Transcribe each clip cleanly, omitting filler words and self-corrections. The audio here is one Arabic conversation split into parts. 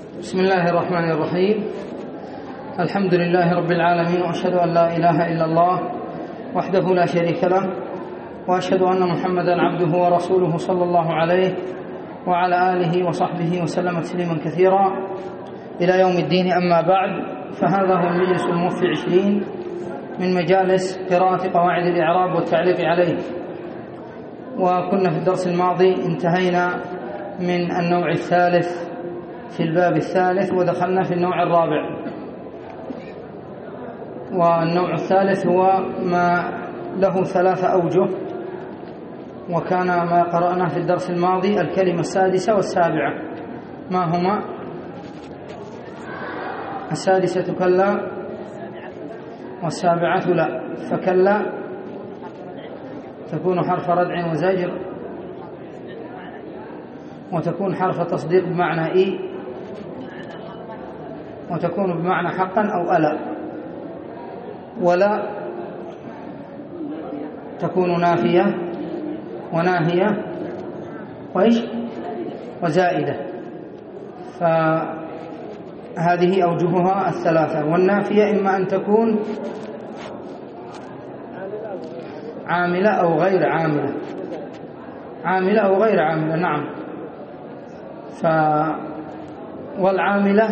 بسم الله الرحمن الرحيم. الحمد لله رب العالمين، وأشهد أن لا إله إلا الله وحده لا شريك له، وأشهد أن محمدا عبده ورسوله صلى الله عليه وعلى آله وصحبه وسلم تسليما كثيرا إلى يوم الدين. أما بعد، فهذا هو المجلس الموفي 20 من مجالس قراءة قواعد الإعراب والتعليق عليه. وكنا في الدرس الماضي انتهينا من النوع الثالث في الباب الثالث، ودخلنا في النوع الرابع. والنوع الثالث هو ما له 3 أوجه، وكان ما قرأنا في الدرس الماضي الكلمة السادسة والسابعة. ما هما؟ السادسة كلا، والسابعة لا. فكلا تكون حرف ردع وزجر، وتكون حرف تصديق بمعنى إي، وتكون بمعنى حقا أو ألا. ولا تكون نافية وناهية وإيش وزائدة. فهذه أوجهها 3. والنافية إما أن تكون عاملة أو غير عاملة، عاملة أو غير عاملة. نعم. والعاملة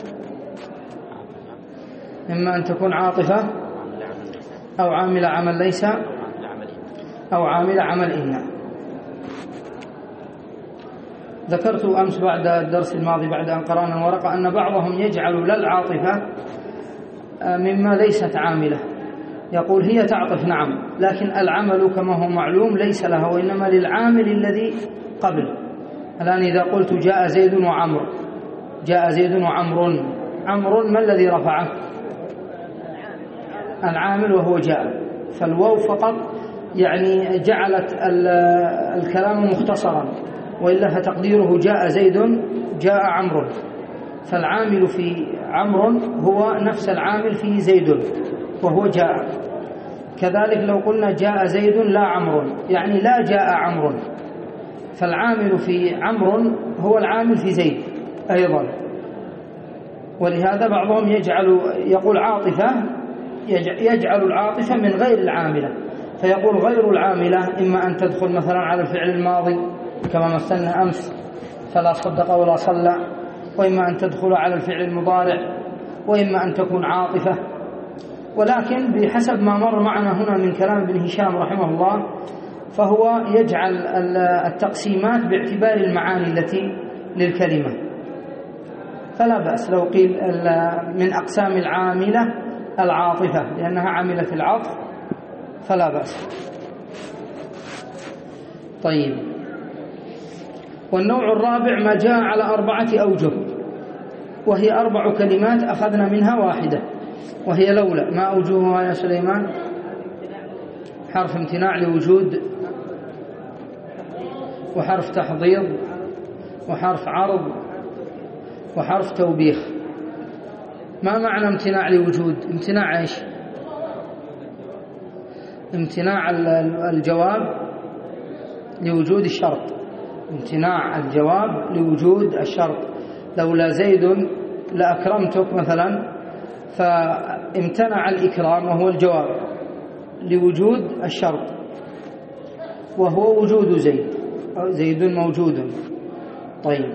إما أن تكون عاطفة أو عاملة عمل ليس أو عاملة عمل إن. ذكرت أمس بعد الدرس الماضي بعد أن قرأنا الورقة أن بعضهم يجعل للعاطفة مما ليست عاملة، يقول هي تعطف نعم، لكن العمل كما هو معلوم ليس لها، وإنما للعامل الذي قبل. الآن إذا قلت جاء زيد وعمر، جاء زيد وعمر، عمر ما الذي رفعه؟ العامل وهو جاء. فالواو فقط يعني جعلت الكلام مختصرا، وإلا فتقديره جاء زيد جاء عمرو. فالعامل في عمرو هو نفس العامل في زيد وهو جاء. كذلك لو قلنا جاء زيد لا عمرو، يعني لا جاء عمرو، فالعامل في عمرو هو العامل في زيد أيضا. ولهذا بعضهم يقول عاطفة، يجعل العاطفة من غير العاملة، فيقول غير العاملة إما أن تدخل مثلا على الفعل الماضي كما مثلنا أمس فلا صدق ولا صلى، وإما أن تدخل على الفعل المضارع، وإما أن تكون عاطفة. ولكن بحسب ما مر معنا هنا من كلام ابن هشام رحمه الله، فهو يجعل التقسيمات باعتبار المعاني التي للكلمة. فلا بأس لو قيل من أقسام العاملة العاطفة لأنها عاملة في العطف، فلا بأس. طيب. والنوع الرابع ما جاء على 4 أوجه، وهي 4 كلمات أخذنا منها واحدة، وهي لولا. ما أوجهها يا سليمان؟ حرف امتناع لوجود، وحرف تحضيض، وحرف عرض، وحرف توبيخ. ما معنى امتناع لوجود؟ امتناع ايش؟ امتناع الجواب لوجود الشرط، امتناع الجواب لوجود الشرط. لولا زيد لأكرمتك مثلا، فامتنع الإكرام وهو الجواب لوجود الشرط، وهو وجود زيد، زيد موجود. طيب.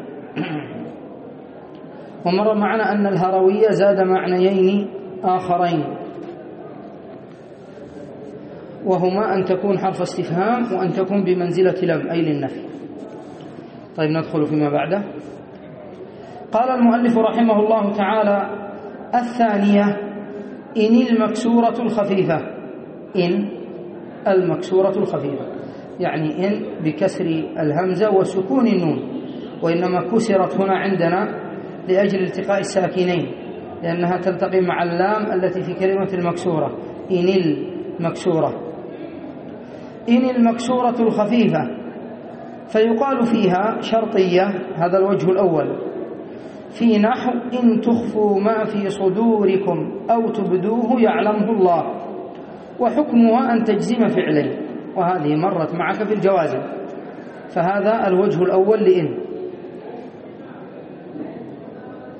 ومر معنا أن الهروية زاد معنيين آخرين، وهما أن تكون حرف استفهام، وأن تكون بمنزلة لم أي للنفي. طيب، ندخل فيما بعده. قال المؤلف رحمه الله تعالى: الثانية إن المكسورة الخفيفة. إن المكسورة الخفيفة يعني إن بكسر الهمزة وسكون النون، وإنما كسرت هنا عندنا لأجل التقاء الساكنين، لأنها تلتقي مع اللام التي في كلمة المكسورة. إن المكسورة، إن المكسورة الخفيفة، فيقال فيها شرطية. هذا الوجه الأول. في نحو إن تخفوا ما في صدوركم أو تبدوه يعلمه الله، وحكمها أن تجزم فعلين، وهذه مرت معك في الجوازم. فهذا الوجه الأول لإن.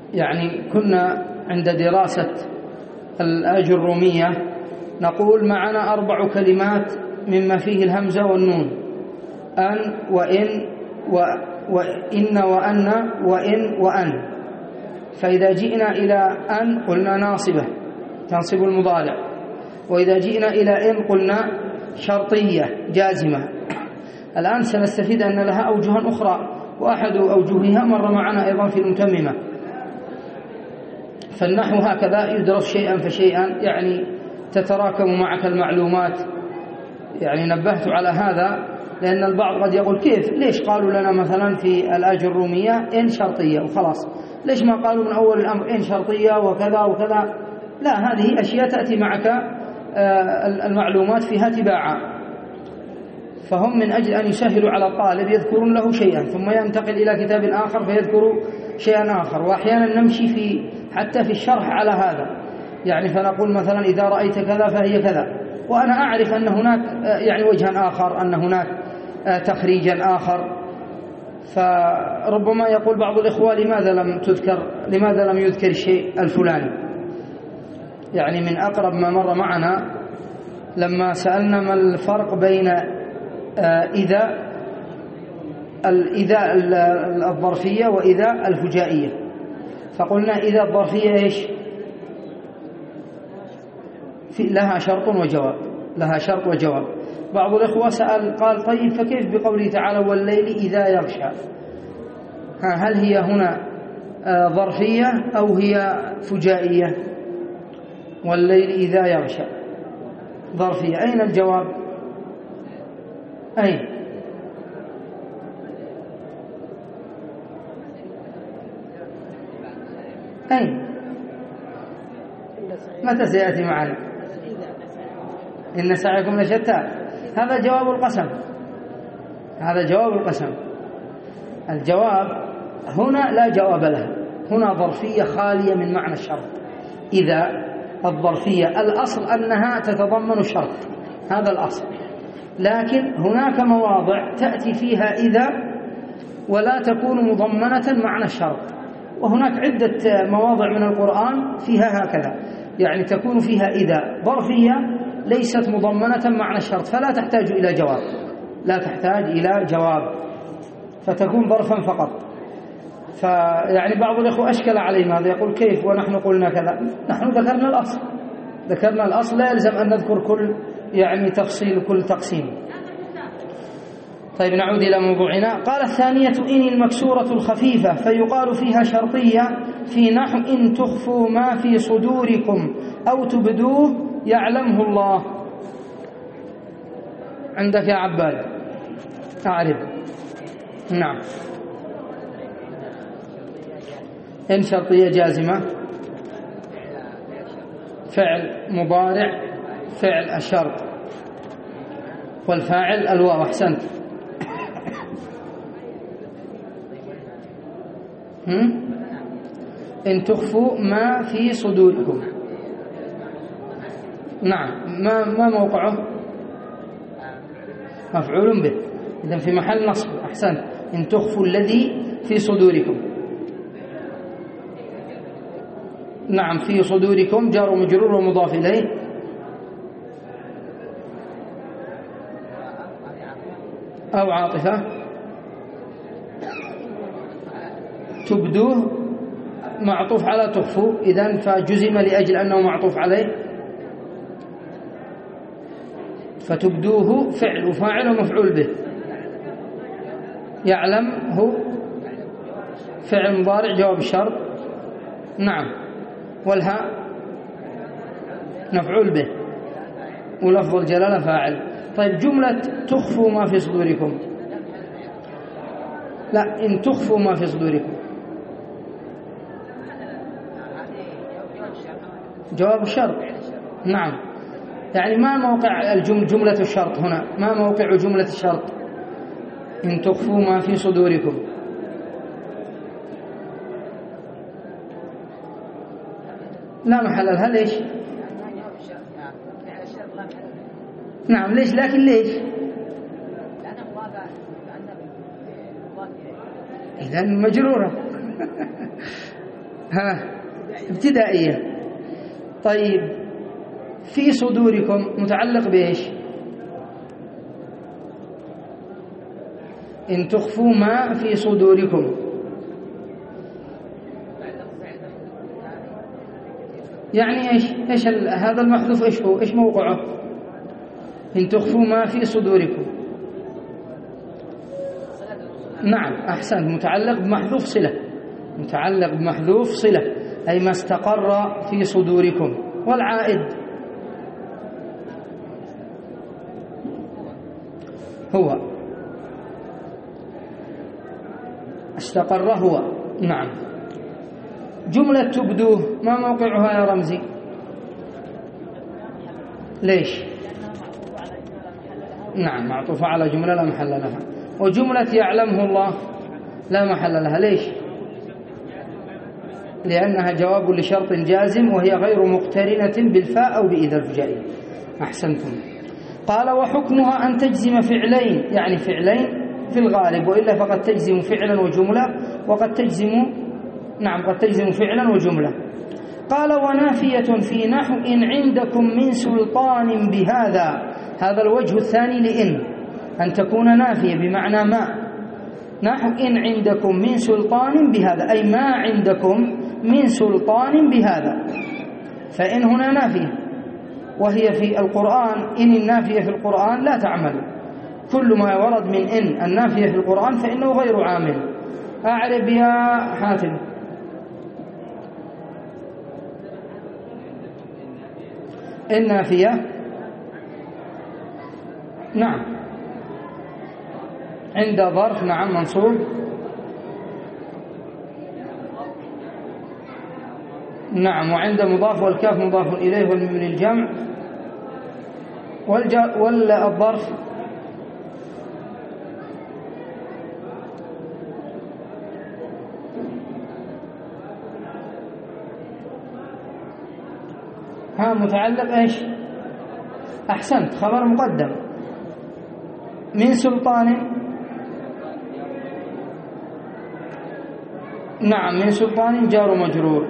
يعني كنا عند دراسة الأجرومية نقول معنا 4 كلمات مما فيه الهمزة والنون: أن وإن وإن وأن وإن وأن. فإذا جئنا إلى أن قلنا ناصبة تنصب المضارع، وإذا جئنا إلى إن قلنا شرطية جازمة. الآن سنستفيد أن لها أوجها أخرى، وأحد أوجهها مر معنا أيضا في المتممة. فالنحو هكذا يدرس شيئا فشيئا، يعني تتراكم معك المعلومات. يعني نبهت على هذا لأن البعض قد يقول كيف ليش قالوا لنا مثلا في الأجرومية إن شرطية وخلاص، ليش ما قالوا من أول الأمر إن شرطية وكذا وكذا؟ لا، هذه أشياء تأتي معك المعلومات فيها تباعا. فهم من أجل أن يسهلوا على الطالب يذكرون له شيئا ثم ينتقل إلى كتاب آخر فيذكروا شيئا آخر. وأحيانا نمشي حتى في الشرح على هذا، يعني فنقول مثلا إذا رأيت كذا فهي كذا، وأنا أعرف أن هناك يعني وجها آخر، أن هناك تخريجا آخر. فربما يقول بعض الإخوة لماذا لم يذكر الشيء الفلاني. يعني من أقرب ما مر معنا لما سألنا ما الفرق بين إذا الظرفية وإذا الفجائية، فقلنا إذا الظرفية إيش؟ لها شرط وجواب، لها شرط وجواب. بعض الإخوة سأل قال طيب فكيف بقوله تعالى والليل إذا يغشى؟ هل هي هنا ظرفية أو هي فجائية؟ والليل إذا يغشى ظرفية، أين الجواب؟ أين؟ أين؟ متى سيأتي معنا؟ إن سعيكم لشتى. هذا جواب القسم، هذا جواب القسم. الجواب هنا لا جواب لها، هنا ظرفية خالية من معنى الشرط. إذا الظرفية الأصل أنها تتضمن الشرط، هذا الأصل، لكن هناك مواضع تأتي فيها إذا ولا تكون مضمنة معنى الشرط، وهناك عدة مواضع من القرآن فيها هكذا، يعني تكون فيها إذا ظرفية ليست مضمنة معنى الشرط، فلا تحتاج إلى جواب، لا تحتاج إلى جواب، فتكون ظرفا فقط. فيعني بعض الأخوة أشكل عليه ماذا، يقول كيف ونحن قلنا كذا؟ نحن ذكرنا الأصل، ذكرنا الأصل، لا يلزم أن نذكر كل يعني تفصيل كل تقسيم. طيب نعود إلى موضوعنا. قال الثانية إن المكسورة الخفيفة فيقال فيها شرطية في نحو إن تخفوا ما في صدوركم أو تبدوه يعلمه الله. عندك يا عباد أعرف. نعم، إن شرطية جازمة، فعل مضارع فعل الشرط، والفاعل الواو. أحسنت. إن تخفوا ما في صدوركم. نعم، ما موقعه؟ مفعول به، إذن في محل نصب. أحسنت. إن تخفوا الذي في صدوركم. نعم، في صدوركم جار ومجرور ومضاف إليه. أو عاطفة. تبدوه معطوف على تخفوا، إذن فجزم لأجل أنه معطوف عليه، فتبدوه فعل وفاعل ومفعول به. يعلم هو فعل مضارع جواب الشرط. نعم، والهاء مفعول به، ولفظ الجلالة فاعل. طيب جملة تخفوا ما في صدوركم، لا، إن تخفوا ما في صدوركم جواب الشرط. نعم، يعني ما موقع جملة الشرط هنا؟ ما موقع جملة الشرط؟ إن تخفوا ما في صدوركم. لا محل لها. ليش؟ نعم، ليش؟ لكن ليش؟ إذن مجرورة. ابتدائية. طيب في صدوركم متعلق بإيش؟ إن تخفوا ما في صدوركم، يعني إيش هذا المحذوف إيش هو؟ إيش موقعه؟ إن تخفوا ما في صدوركم. نعم أحسن، متعلق بمحذوف صلة، متعلق بمحذوف صلة، أي ما استقر في صدوركم. والعائد هو استقر هو. نعم. جملة تبدوه ما موقعها يا رمزي؟ ليش؟ نعم معطوفة على جملة لا محل لها. وجملة يعلمه الله لا محل لها. ليش؟ لأنها جواب لشرط جازم وهي غير مقترنة بالفاء أو بإذا الفجائية. أحسنتم. قال وحكمها أن تجزم فعلين، يعني فعلين في الغالب، وإلا فقد تجزم فعلا وجملة، وقد تجزم قد تجزم فعلا وجملة. قال ونافية في نحو إن عندكم من سلطان بهذا. هذا الوجه الثاني أن تكون نافية بمعنى ما، نحو إن عندكم من سلطان بهذا، أي ما عندكم من سلطان بهذا. فإن هنا نافية، وهي في القرآن إن النافية في القرآن لا تعمل. كل ما ورد من إن النافية في القرآن فإنه غير عامل. أعرب يا حاتم. النافية نعم عند ظرف نعم منصوب، نعم، وعند مضاف والكاف مضاف إليه والميم للجمع والظرف متعلق إيش؟ أحسنت، خبر مقدم. من سلطان، نعم من سلطان جار مجرور،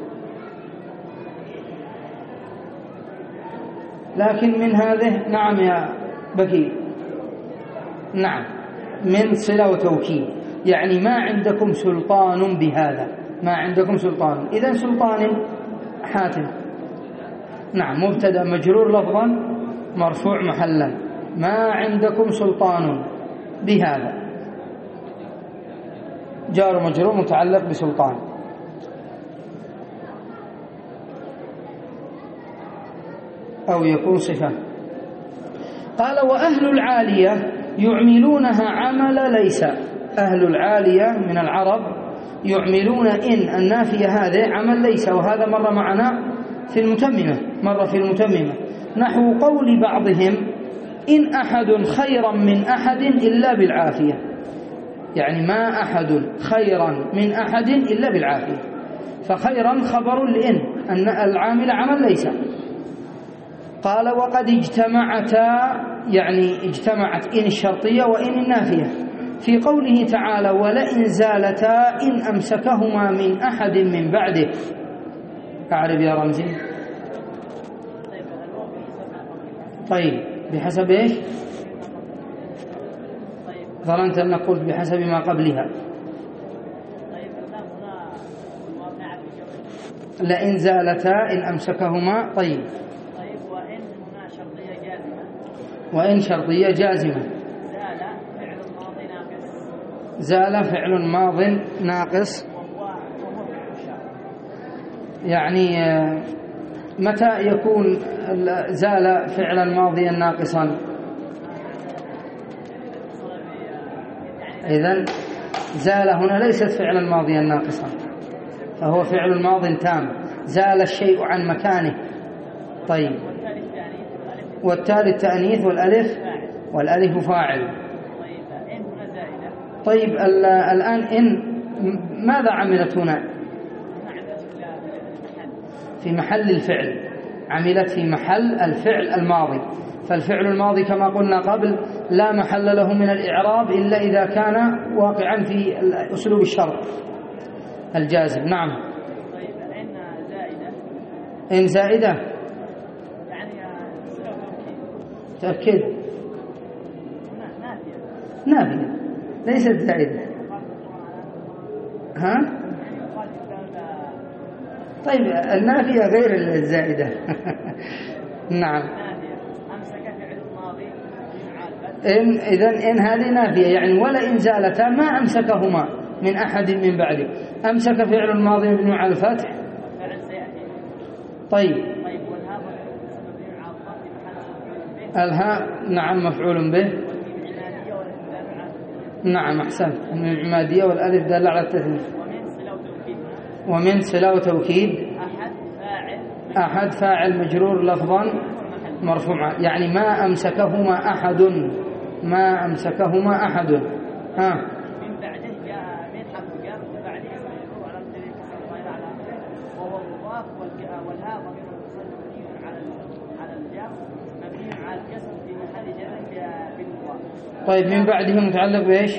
لكن من هذه نعم يا بكي، نعم من صلة وتوكيد، يعني ما عندكم سلطان بهذا، ما عندكم سلطان. إذن سلطان حاتم نعم مبتدأ مجرور لفظا مرفوع محلا، ما عندكم سلطان بهذا جار مجرور متعلق بسلطان. أو يكون صفة. قال وأهل العالية يعملونها عمل ليس. أهل العالية من العرب يعملون إن النافية هذه عمل ليس، وهذا مر معنا في المتممة، مر في المتممة، نحو قول بعضهم إن أحد خيرا من أحد إلا بالعافية، يعني ما أحد خيرا من أحد إلا بالعافية، فخيرا خبر لإن أن العامل عمل ليس. قال وقد اجتمعتا، يعني اجتمعت إن الشرطية وإن النافية في قوله تعالى ولئن زالتا إن أمسكهما من أحد من بعده. أعرف يا رمزي. طيب بحسب إيش؟ ظننت أن قلت بحسب ما قبلها. لئن زالتا إن أمسكهما. طيب وإن هنا شرطية جازمة. وإن شرطية جازمة. زال فعل ماض ناقص. يعني متى يكون زال فعلا ماضيا ناقصا؟ إذن زال هنا ليست فعلا ماضيا ناقصا، فهو فعل ماض تام، زال الشيء عن مكانه. طيب والتالي التأنيث والألف فاعل. طيب الآن إن ماذا عملت هنا؟ في محل الفعل، عملت في محل الفعل الماضي، فالفعل الماضي كما قلنا قبل لا محل له من الإعراب إلا إذا كان واقعا في أسلوب الشرط الجازم. نعم إن زائدة يعني صلة تأكد نافية ليست زائدة. ها؟ طيب النافية غير الزائدة. نعم. إذن هذه نافية يعني ولئن زالتا ما أمسكهما من أحد من بعده. أمسك فعل الماضي مبني على الفتح. طيب الهاء نعم مفعول به. نعم أحسنت من العمادية والألف دال على التثنية. ومن صلة وتوكيد أحد فاعل مجرور لفظا مرفوعا يعني ما أمسكهما أحد. ما أمسكهما أحد. ها من بعده جاء من حرف جر وبعده اسم مجرور على الطريق الغير على آخره وهو مضاف والهاء ضمير متصل مبني على الجر مبني على الكسر في محل جر بالمضاف. طيب من بعده متعلق بإيش؟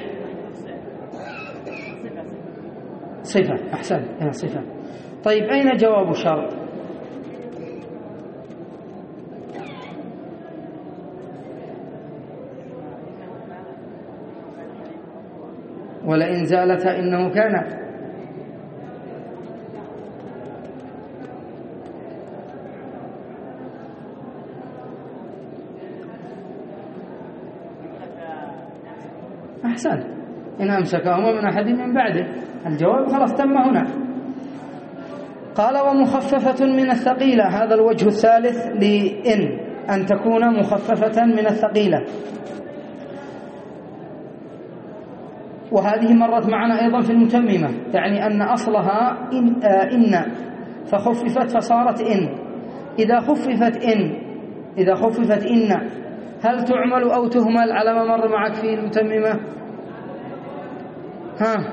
صفة. أحسن صفة. طيب أين جواب الشرط؟ ولئن زالت إنه كان. أحسن إن أمسكهما من أحد من بعده. الجواب خلاص تم هنا. قال ومخففة من الثقيلة. هذا الوجه الثالث لإن أن تكون مخففة من الثقيلة. وهذه مرت معنا أيضا في المتممة يعني أن أصلها إن فخففت فصارت إن. إذا خففت إن هل تعمل أو تهمل على ما مر معك في المتممة؟ ها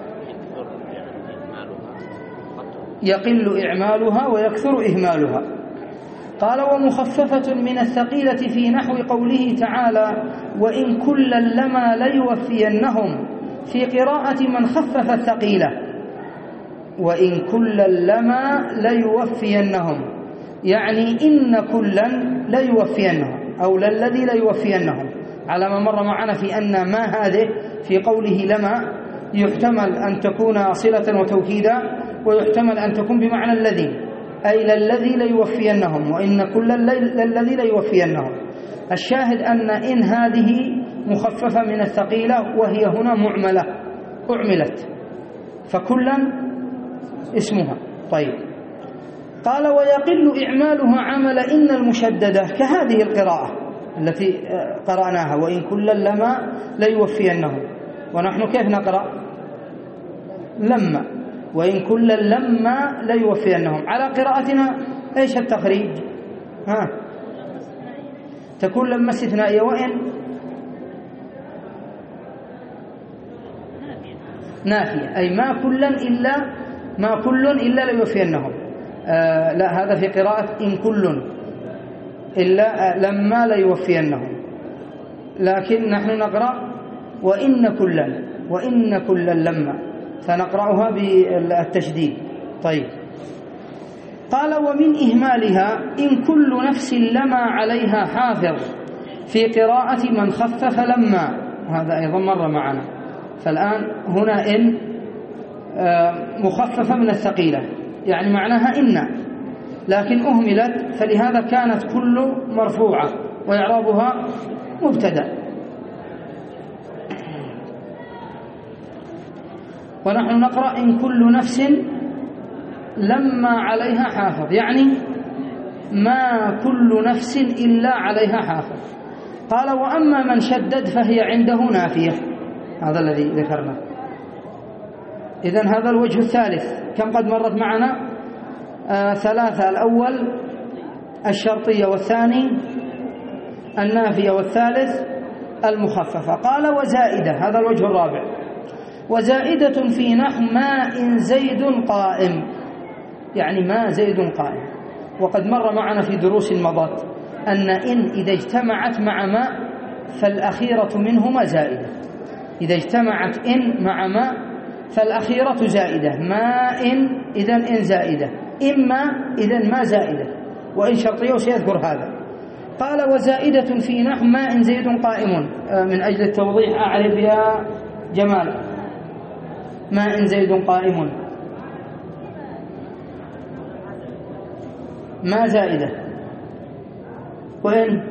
يقل إعمالها ويكثر إهمالها. قال ومخففة من الثقيلة في نحو قوله تعالى وإن كلا لما ليوفينهم في قراءة من خفف الثقيلة. وإن كلا لما ليوفينهم يعني إن كلا ليوفينهم أو للذي ليوفينهم على ما مر معنا في أن ما هذه في قوله لما يحتمل أن تكون صلة وتوكيدا ويحتمل أن تكون بمعنى الذي أي للذي ليوفينهم وإن كلا للذي ليوفينهم. الشاهد أن إن هذه مخففة من الثقيلة وهي هنا أعملت فكلا اسمها. طيب قال ويقل إعمالها عمل إن المشددة كهذه القراءة التي قرأناها وإن كلا لما ليوفينهم. ونحن كيف نقرأ لما وإن كلا لما ليوفينهم على قراءتنا إيش التخريج؟ ها تكون لما استثنائية وإن نافية أي ما كل إلا ليوفينهم. لا هذا في قراءة إن كل إلا لما ليوفينهم. لكن نحن نقرأ وإن كلا لما فنقرأها بالتشديد. طيب قال ومن إهمالها إن كل نفس لما عليها حافظ في قراءة من خفف لما. هذا أيضا مر معنا. فالآن هنا إن مخففة من الثقيلة يعني معناها إن لكن أهملت فلهذا كانت كل مرفوعة وإعرابها مبتدأ. ونحن نقرأ إن كل نفس لما عليها حافظ يعني ما كل نفس إلا عليها حافظ. قال وأما من شدد فهي عنده نافية. هذا الذي ذكرنا. إذن هذا الوجه الثالث. كم قد مرت معنا؟ ثلاثة. الأول الشرطية والثاني النافية والثالث المخففة. قال وزائدة. هذا الوجه الرابع. وزائدة في نحو ما إن زيد قائم يعني ما زيد قائم. وقد مر معنا في دروس مضت أن إن إذا اجتمعت مع ما فالأخيرة منهما زائدة. إذا اجتمعت إن مع ما فالأخيرة زائدة. ما إن إذن إن زائدة إما إذن ما زائدة، وإن شرطية وسيذكر هذا. قال وزائدة في نحو ما إن زيد قائم، من أجل التوضيح أعرف يا جمال ما إن زيد قائم، ما زائدة، وإن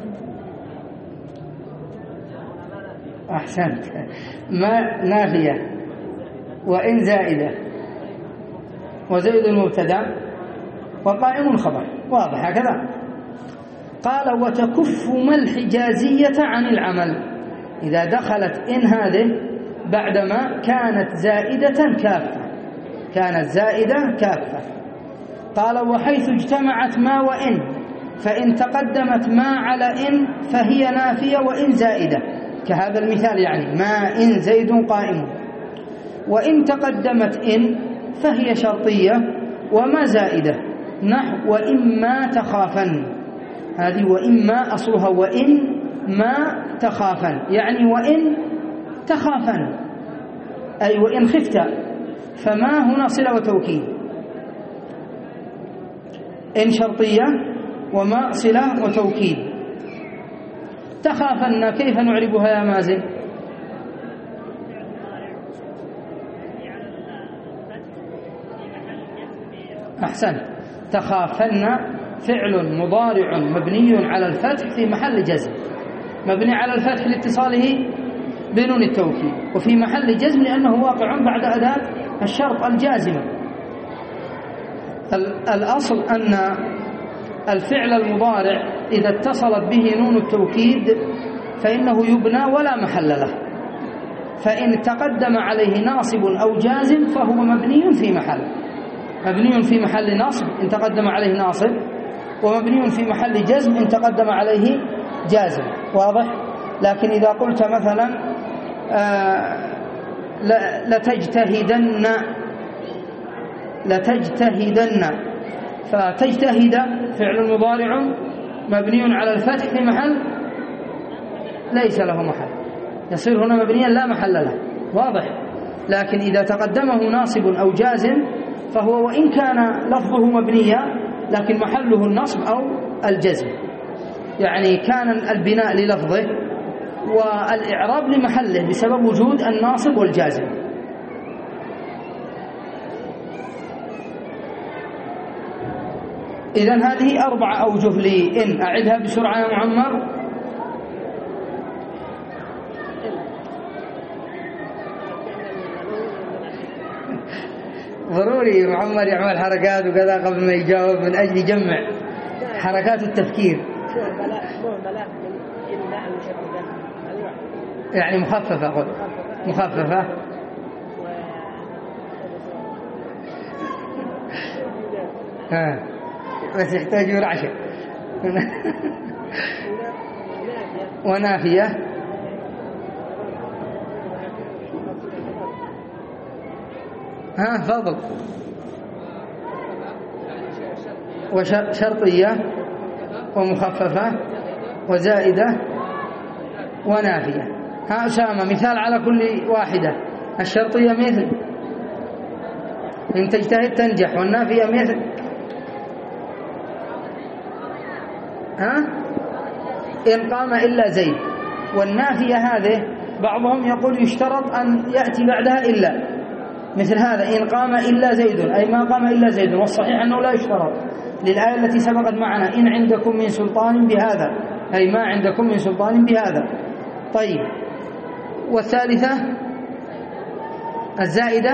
أحسنت ما نافية، وإن زائدة، وزيد المبتدأ وقائم خبر، واضح هكذا. قال وتكف ما الحجازية عن العمل، إذا دخلت إن هذه بعدما كانت زائدة كافة، كانت زائدة كافة. قال وحيث اجتمعت ما وإن، فإن تقدمت ما على إن فهي نافية وإن زائدة، كهذا المثال يعني ما إن زيد قائم. وإن تقدمت إن فهي شرطية وما زائدة، نحو وإما تخافن، هذه وإما أصلها وإن ما تخافن، يعني وإن تخافن أي وإن خفت، فما هنا صلة وتوكيد، إن شرطية وما صلة وتوكيد. تخافن كيف نعربها يا مازن؟ أحسن، تخافن فعل مضارع مبني على الفتح في محل جزم، مبني على الفتح لاتصاله بنون التوكيد، وفي محل جزم لأنه واقع بعد أداة الشرط الجازمة. الأصل أن الفعل المضارع إذا اتصلت به نون التوكيد فإنه يبنى ولا محل له، فإن تقدم عليه ناصب أو جازم فهو مبني في محل، مبني في محل نصب إن تقدم عليه ناصب، ومبني في محل جزم إن تقدم عليه جازم، واضح؟ لكن إذا قلت مثلا لتجتهدن، فتجتهد فعل مضارع مبني على الفتح في محل ليس له محل، يصير هنا مبنيا لا محل له، واضح؟ لكن إذا تقدمه ناصب أو جازم فهو وإن كان لفظه مبنيا لكن محله النصب أو الجزم، يعني كان البناء للفظه والإعراب لمحله بسبب وجود الناصب والجازم. إذن هذه 4 أوجه لإن، أعدها بسرعة يا معمر. ضروري معمر يعمل حركات وكذا قبل ما يجاوب من أجل يجمع حركات التفكير، يعني مخففة، قل مخففة. بس يحتاج رعشة. ونافية، فضل، وشرطية ومخففة وزائدة ونافية. أسامة مثال على كل واحدة. الشرطية مثل إن تجتهد تنجح، والنافية مثل إن قام إلا زيد، والنافية هذه بعضهم يقول يشترط أن يأتي بعدها إلا، مثل هذا إن قام إلا زيد أي ما قام إلا زيد، والصحيح أنه لا يشترط للآية التي سبقت معنا إن عندكم من سلطان بهذا، أي ما عندكم من سلطان بهذا. طيب، والثالثة الزائدة،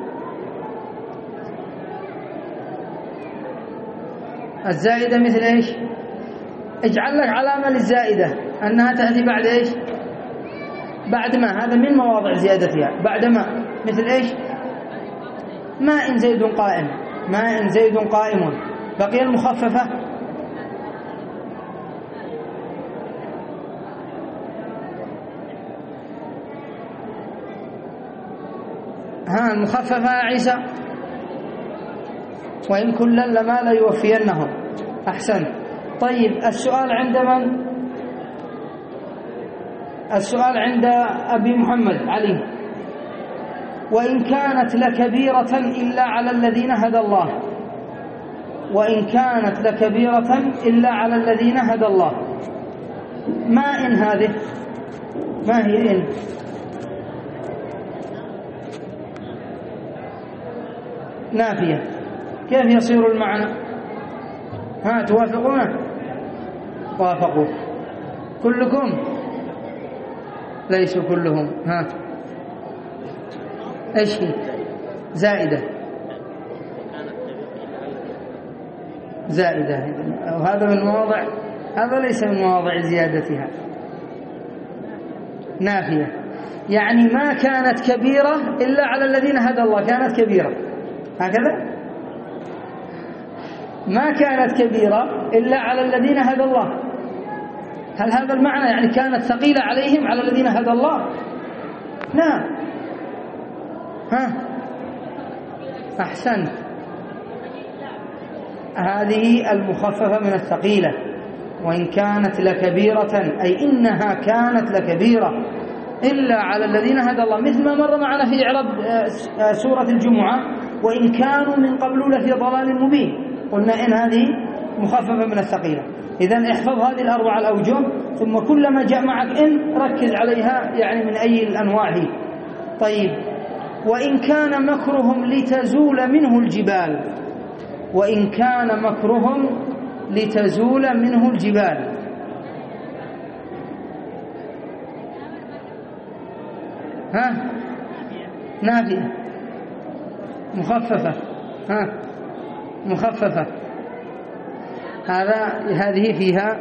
الزائدة مثل إيش؟ اجعل لك علامة للزائدة أنها تأتي بعد إيش؟ بعد ما، هذا من مواضع زيادتها بعد ما، مثل إيش؟ ما إن زيد قائم، ما إن زيد قائم. بقي المخففة، المخففة يا عيسى، وإن كلا لما لا يوفينهم. أحسن. طيب، السؤال عند من؟ السؤال عند أبي محمد علي. وإن كانت لكبيرة إلا على الذين هدى الله، وإن كانت لكبيرة إلا على الذين هدى الله. ما إن هذه؟ ما هي إن؟ نافية. كيف يصير المعنى؟ ها توافقونه؟ وافقوا كلكم؟ ليسوا كلهم. ها ايش هي؟ زائدة. زائدة. وهذا من مواضع، هذا ليس من مواضع زيادتها. نافية يعني ما كانت كبيرة إلا على الذين هدى الله. كانت كبيرة هكذا، ما كانت كبيرة إلا على الذين هدى الله. هل هذا المعنى؟ يعني كانت ثقيلة عليهم على الذين هدى الله؟ نعم. ها أحسنت. هذه المخففة من الثقيلة. وإن كانت لكبيرة أي إنها كانت لكبيرة إلا على الذين هدى الله، مثل ما مر معنا في إعراب سورة الجمعة: وإن كانوا من قبل لفي ضلال مبين. قلنا إن هذه مخففة من الثقيلة. إذن احفظ هذه الأربعة الأوجه، ثم كلما جاء معك إن ركز عليها، يعني من أي الأنواع هي. طيب، وإن كان مكرهم لتزول منه الجبال. وإن كان مكرهم لتزول منه الجبال. ها نافية مخففة. ها مخففة. هذه فيها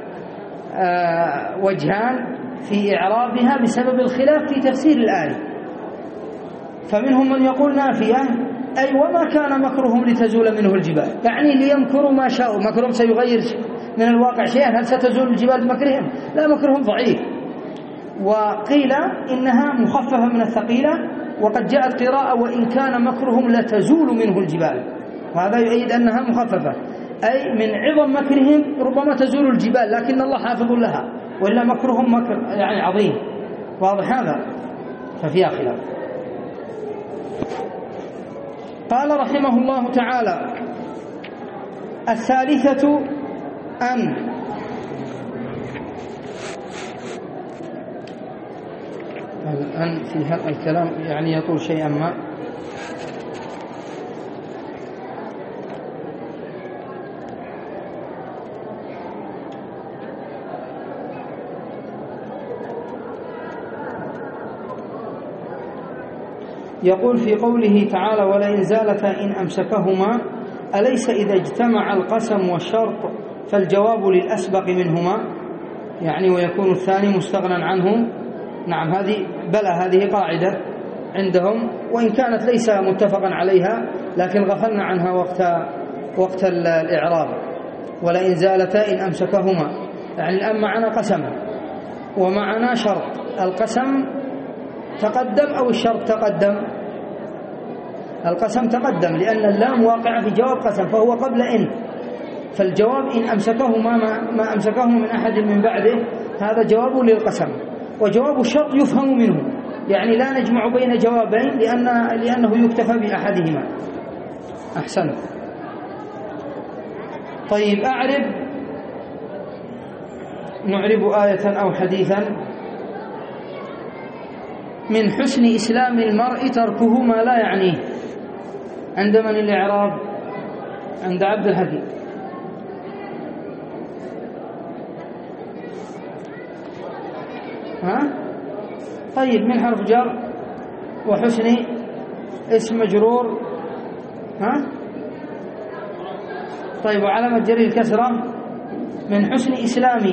وجهان في إعرابها بسبب الخلاف في تفسير الآية. فمنهم من يقول نافية أي وما كان مكرهم لتزول منه الجبال، يعني ليمكروا ما شاءوا. مكرهم سيغير من الواقع شيئا؟ هل ستزول الجبال بمكرهم؟ لا، مكرهم ضعيف. وقيل إنها مخففة من الثقيلة، وقد جاءت قراءة وإن كان مكرهم لتزول منه الجبال، وهذا يؤيد أنها مخففة، أي من عظم مكرهم ربما تزول الجبال، لكن الله حافظ لها، وإلا مكرهم مكر يعني عظيم. واضح هذا؟ ففيها خلاف. قال رحمه الله تعالى: الثالثة أن في هذا الكلام يعني يطول شيئا ما. يقول في قوله تعالى: ولئن زالتا إن أمسكهما، أليس إذا اجتمع القسم والشرط فالجواب للأسبق منهما، يعني ويكون الثاني مستغنى عنه. نعم، هذه بلى، هذه قاعدة عندهم، وإن كانت ليس متفقا عليها، لكن غفلنا عنها وقت الإعراب. ولئن زالتا إن أمسكهما، يعني الآن معنا قسم ومعنا شرط. القسم تقدم أو الشرط تقدم؟ القسم تقدم، لأن اللام واقعة في جواب قسم، فهو قبل إن. فالجواب إن أمسكهما ما أمسكهما من أحد من بعده، هذا جواب للقسم. وجواب الشرط يفهم منه، يعني لا نجمع بين جوابين لأنه يكتفى بأحدهما. أحسن. طيب، نعرب آية أو حديثا. من حسن إسلام المرء تركه ما لا يعنيه. عند من الإعراب؟ عند عبد الحكيم. ها؟ طيب، من حرف جر وحسن اسم مجرور. ها؟ طيب، وعلامة جر الكسرة. من حسن إسلامي،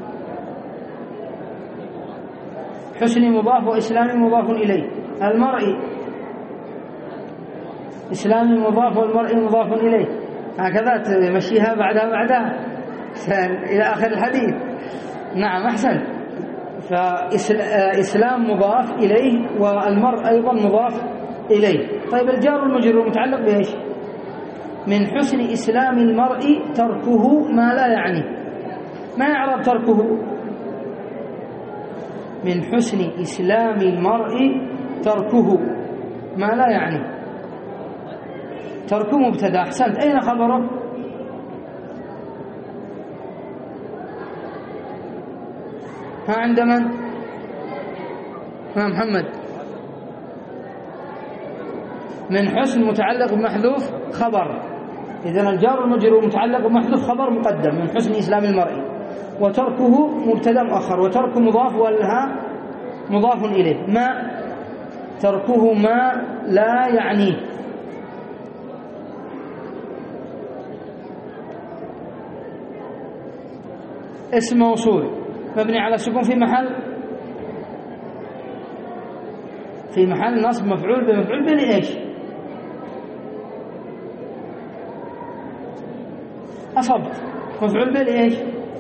حسن مضاف وإسلامي مضاف إليه. المرء إسلامي مضاف والمرء مضاف إليه، هكذا تمشيها بعدها إلى آخر الحديث. نعم، أحسن. فإسلام مضاف إليه والمرء أيضا مضاف إليه. طيب، الجار المجرور متعلق بإيش؟ من حسن إسلام المرء تركه ما لا يعنيه. ما يعرب تركه؟ من حسن إسلام المرء تركه ما لا يعنيه. تركه مبتدا. أحسنت. أين خبره؟ ها عند من؟ ها محمد. من حسن متعلق بمحذوف خبر. إذن الجار والمجرور متعلق بمحذوف خبر مقدم من حسن إسلام المرء، وتركه مبتدا مؤخر، وترك مضاف والها مضاف إليه. ما تركه ما لا يعنيه. اسم موصول مبني على السكون في محل نصب مفعول بمفعول به لإيش؟ أصبت. مفعول به لإيش؟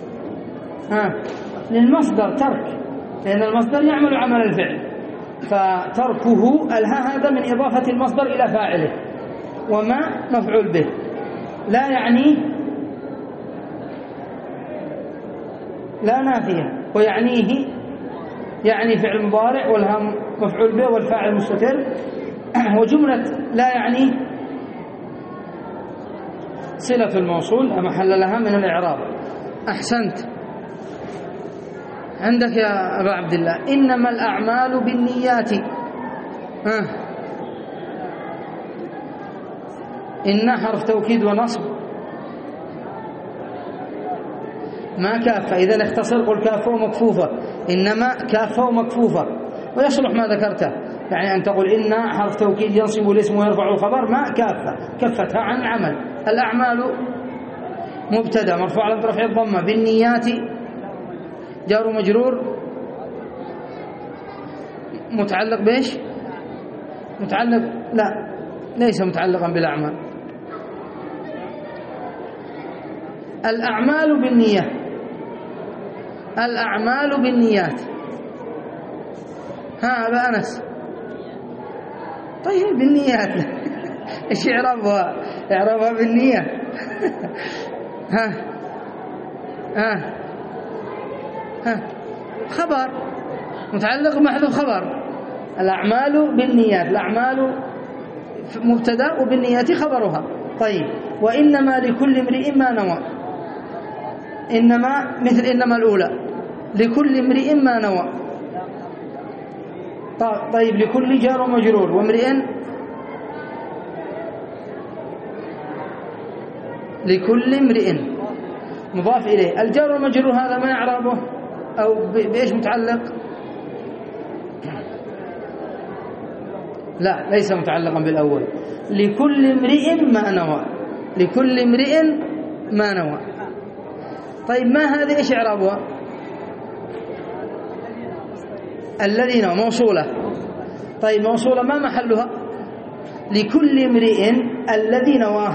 للمصدر ترك، لأن المصدر يعمل عمل الفعل، فتركه الها هذا من إضافة المصدر إلى فاعله، وما مفعول به. لا يعني لا نافية، ويعنيه يعني فعل مضارع والها مفعول به والفاعل مستتر. وجملة لا يعني صلة الموصول لا محل لها من الإعراب. أحسنت. عندك يا أبا عبد الله إنما الأعمال بالنيات. إن حرف توكيد ونصب، ما كافة، إذا اختصر قل كافة ومكفوفة. إنما كافة ومكفوفة، ويصلح ما ذكرته، يعني أن تقول إن حرف توكيد ينصب الاسم ويرفع الخبر، ما كافة كفتها عن العمل. الأعمال مبتدا مرفوع على رفع الضمة، بالنيات جار ومجرور متعلق بإيش؟ متعلق لا ليس متعلقا بالأعمال. الأعمال بالنية، الأعمال بالنيات. ها أبا أنس. طيب بالنيات إيش إعرابها؟ إعرابها بالنية. ها خبر متعلق بمحذوف خبر. الأعمال بالنيات، الأعمال مبتدا وبالنيات خبرها. طيب وإنما لكل امرئ ما نوى. إنما مثل إنما الأولى، لكل امرئ ما نوى. طيب لكل جار ومجرور، وامرئ لكل امرئ مضاف إليه. الجار والمجرور هذا ما يعربه أو بإيش متعلق؟ لا ليس متعلقا بالأول. لكل امرئ ما نوى، لكل امرئ ما نوى. طيب ما هذه إيش إعرابها؟ الذين موصولة. طيب موصولة ما محلها؟ لكل امرئ الذي نواه.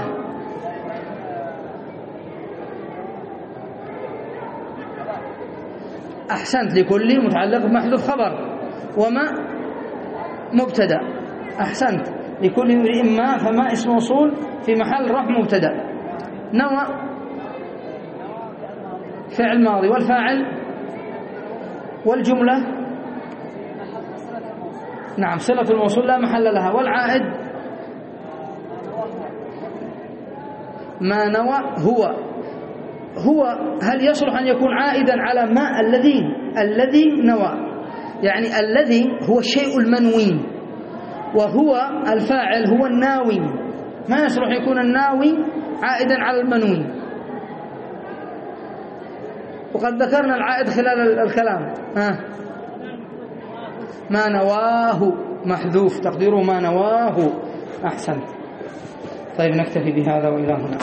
أحسنت. لكل متعلق بمحذوف خبر، وما مبتدا. أحسنت. لكل امرئ ما، فما اسم موصول في محل رفع مبتدا. نوى فعل ماضي، والفاعل والجملة نعم صلة الموصول لا محل لها، والعائد ما نوى. هو هل يصلح أن يكون عائدا على ما الذي نوى؟ يعني الذي هو الشيء المنوي، وهو الفاعل هو الناوي. ما يصلح يكون الناوي عائدا على المنوي، وقد ذكرنا العائد خلال الكلام. ما نواه محذوف، تقديره ما نواه. أحسنت. طيب نكتفي بهذا وإلى هنا.